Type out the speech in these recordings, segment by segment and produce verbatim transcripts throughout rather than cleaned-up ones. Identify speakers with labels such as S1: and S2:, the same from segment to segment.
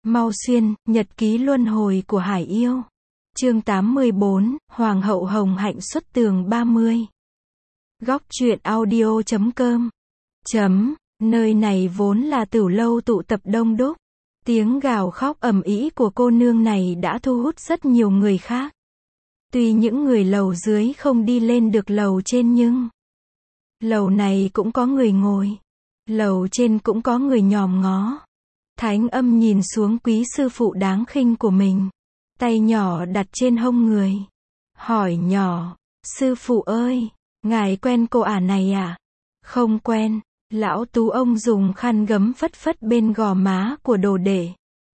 S1: Mau xuyên, nhật ký luân hồi của Hải Yêu. Chương tám mươi bốn, Hoàng hậu Hồng Hạnh xuất tường ba mươi. Góc truyện audio chấm com. Chấm, nơi này vốn là tửu lâu tụ tập đông đúc. Tiếng gào khóc ầm ĩ của cô nương này đã thu hút rất nhiều người khác. Tuy những người lầu dưới không đi lên được lầu trên nhưng lầu này cũng có người ngồi. Lầu trên cũng có người nhòm ngó. Thánh Âm nhìn xuống quý sư phụ đáng khinh của mình. Tay nhỏ đặt trên hông người. Hỏi nhỏ, sư phụ ơi, ngài quen cô ả này à? Không quen. Lão Tú ông dùng khăn gấm phất phất bên gò má của đồ đệ.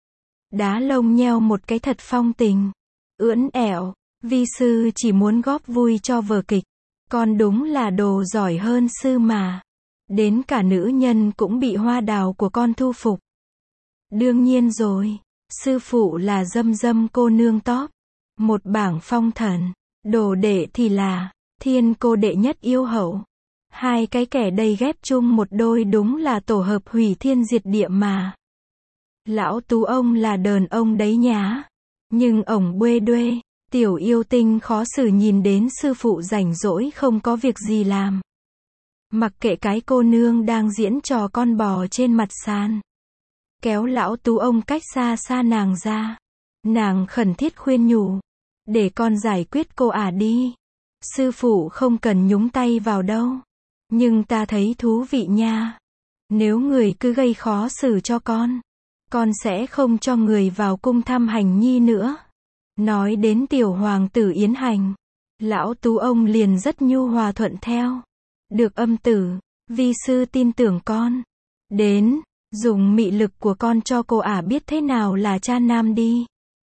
S1: Đá lông nheo một cái thật phong tình. Ưỡn ẻo, vi sư chỉ muốn góp vui cho vở kịch. Con đúng là đồ giỏi hơn sư mà. Đến cả nữ nhân cũng bị hoa đào của con thu phục. Đương nhiên rồi, sư phụ là Dâm Dâm cô nương top. Một bảng phong thần, đồ đệ thì là Thiên cô đệ nhất yêu hậu. Hai cái kẻ đây ghép chung một đôi đúng là tổ hợp hủy thiên diệt địa mà. Lão Tú ông là đờn ông đấy nhá. Nhưng ổng buê đuê, tiểu yêu tinh khó xử nhìn đến sư phụ rảnh rỗi không có việc gì làm. Mặc kệ cái cô nương đang diễn trò con bò trên mặt sàn. Kéo lão Tú ông cách xa xa nàng ra. Nàng khẩn thiết khuyên nhủ. Để con giải quyết cô ả đi. Sư phụ không cần nhúng tay vào đâu. Nhưng ta thấy thú vị nha. Nếu người cứ gây khó xử cho con, con sẽ không cho người vào cung thăm Hành Nhi nữa. Nói đến tiểu hoàng tử Yến Hành, lão Tú ông liền rất nhu hòa thuận theo. Được âm tử, vi sư tin tưởng con. Đến, dùng mị lực của con cho cô ả biết thế nào là cha nam đi.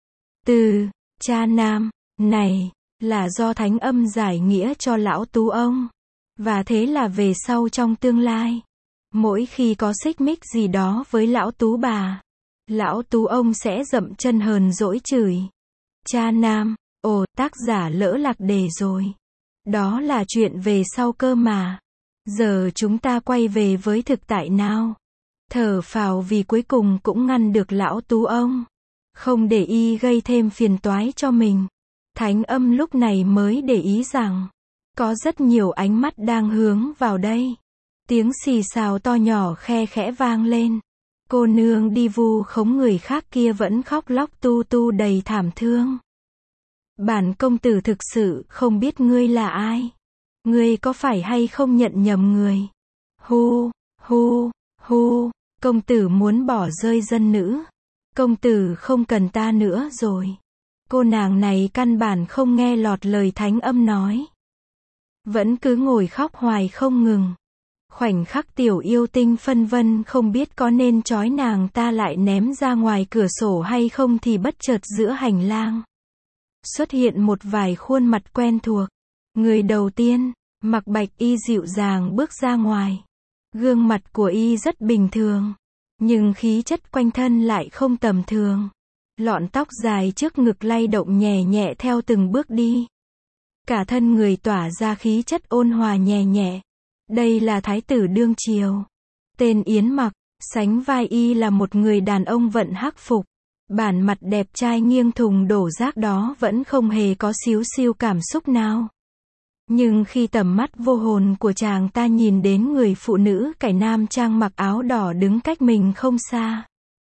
S1: Từ cha nam này là do Thánh Âm giải nghĩa cho lão Tú ông. Và thế là về sau trong tương lai, mỗi khi có xích mích gì đó với lão Tú bà, lão Tú ông sẽ dậm chân hờn dỗi chửi. Cha nam, ồ, tác giả lỡ lạc đề rồi. Đó là chuyện về sau cơ mà. Giờ chúng ta quay về với thực tại nào. Thở phào vì cuối cùng cũng ngăn được lão Tú ông. Không để y gây thêm phiền toái cho mình. Thánh Âm lúc này mới để ý rằng có rất nhiều ánh mắt đang hướng vào đây. Tiếng xì xào to nhỏ khe khẽ vang lên. Cô nương đi vu khống người khác kia vẫn khóc lóc tu tu đầy thảm thương. Bản công tử thực sự không biết ngươi là ai. Ngươi có phải hay không nhận nhầm người? Hu, hu, hu, công tử muốn bỏ rơi dân nữ. Công tử không cần ta nữa rồi. Cô nàng này căn bản không nghe lọt lời Thánh Âm nói. Vẫn cứ ngồi khóc hoài không ngừng. Khoảnh khắc tiểu yêu tinh phân vân không biết có nên trói nàng ta lại ném ra ngoài cửa sổ hay không thì bất chợt giữa hành lang xuất hiện một vài khuôn mặt quen thuộc. Người đầu tiên, mặc bạch y dịu dàng bước ra ngoài. Gương mặt của y rất bình thường, nhưng khí chất quanh thân lại không tầm thường. Lọn tóc dài trước ngực lay động nhẹ nhẹ theo từng bước đi. Cả thân người tỏa ra khí chất ôn hòa nhẹ nhẹ. Đây là thái tử đương triều. Tên Yến Mặc, sánh vai y là một người đàn ông vận hắc phục. Bản mặt đẹp trai nghiêng thùng đổ rác đó vẫn không hề có xíu xiu cảm xúc nào. Nhưng khi tầm mắt vô hồn của chàng ta nhìn đến người phụ nữ cải nam trang mặc áo đỏ đứng cách mình không xa.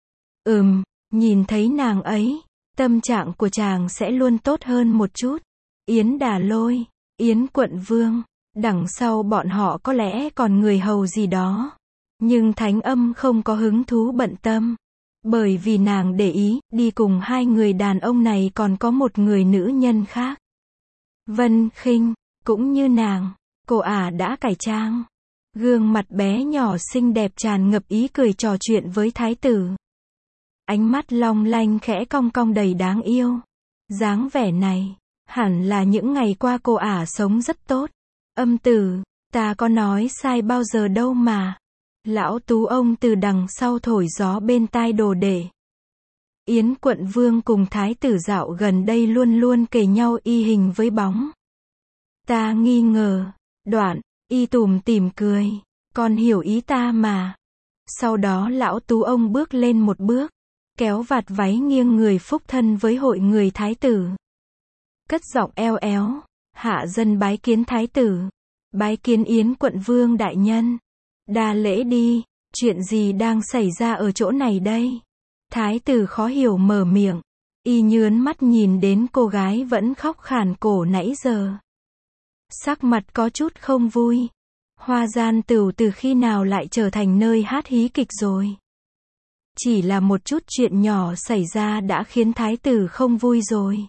S1: Ừm, nhìn thấy nàng ấy, tâm trạng của chàng sẽ luôn tốt hơn một chút. Yến Đà Lôi, Yến Quận Vương, đằng sau bọn họ có lẽ còn người hầu gì đó. Nhưng Thánh Âm không có hứng thú bận tâm. Bởi vì nàng để ý, đi cùng hai người đàn ông này còn có một người nữ nhân khác. Vân Khinh, cũng như nàng, cô ả đã cải trang. Gương mặt bé nhỏ xinh đẹp tràn ngập ý cười trò chuyện với thái tử. Ánh mắt long lanh khẽ cong cong đầy đáng yêu. Dáng vẻ này, hẳn là những ngày qua cô ả sống rất tốt. Âm tử, ta có nói sai bao giờ đâu mà. Lão Tú ông từ đằng sau thổi gió bên tai đồ đệ. Yến Quận Vương cùng thái tử dạo gần đây luôn luôn kề nhau y hình với bóng. Ta nghi ngờ. Đoạn, y tủm tỉm cười. Con hiểu ý ta mà. Sau đó lão Tú ông bước lên một bước. kéo vạt váy nghiêng người phúc thân với hội người thái tử. Cất giọng eo éo, hạ dân bái kiến thái tử, bái kiến Yến quận vương đại nhân. Đa lễ đi, chuyện gì đang xảy ra ở chỗ này đây? Thái tử khó hiểu mở miệng, y nhớn mắt nhìn đến cô gái vẫn khóc khàn cổ nãy giờ. Sắc mặt có chút không vui. Hoa gian tửu từ khi nào lại trở thành nơi hát hí kịch rồi? Chỉ là một chút chuyện nhỏ xảy ra đã khiến thái tử không vui rồi.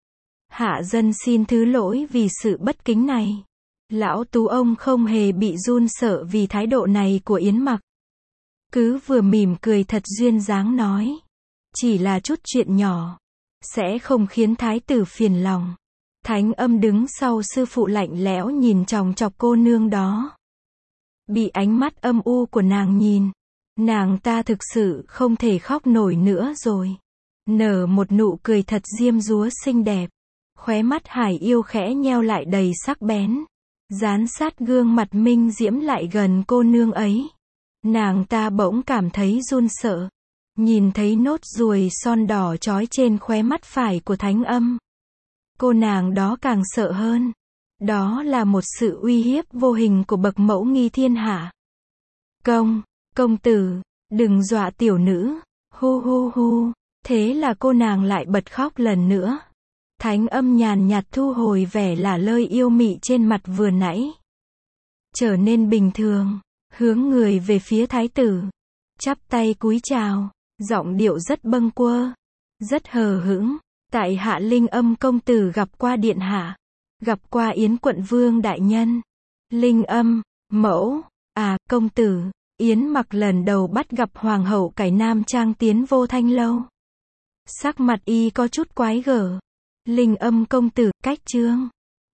S1: Hạ dân xin thứ lỗi vì sự bất kính này. Lão tú ông không hề bị run sợ vì thái độ này của Yến Mặc. Cứ vừa mỉm cười thật duyên dáng nói. Chỉ là chút chuyện nhỏ. Sẽ không khiến thái tử phiền lòng. Thánh Âm đứng sau sư phụ lạnh lẽo nhìn chòng chọc cô nương đó. Bị ánh mắt âm u của nàng nhìn. Nàng ta thực sự không thể khóc nổi nữa rồi. Nở một nụ cười thật diêm dúa xinh đẹp. Khóe mắt Hải Yêu khẽ nheo lại đầy sắc bén. Dán sát gương mặt minh diễm lại gần cô nương ấy. Nàng ta bỗng cảm thấy run sợ. Nhìn thấy nốt ruồi son đỏ chói trên khóe mắt phải của Thánh Âm. Cô nàng đó càng sợ hơn. Đó là một sự uy hiếp vô hình của bậc mẫu nghi thiên hạ. Công, công tử, đừng dọa tiểu nữ, hu hu hu. Thế là cô nàng lại bật khóc lần nữa. Thánh Âm nhàn nhạt thu hồi vẻ lả lơi yêu mị trên mặt vừa nãy. Trở nên bình thường, hướng người về phía thái tử. Chắp tay cúi chào, giọng điệu rất bâng quơ, rất hờ hững. Tại hạ Linh Âm công tử gặp qua điện hạ. Gặp qua Yến quận vương đại nhân. Linh Âm, mẫu, à, công tử. Yến Mặc lần đầu bắt gặp hoàng hậu cải nam trang tiến vô thanh lâu. Sắc mặt y có chút quái gở. Linh Âm công tử, cách trương.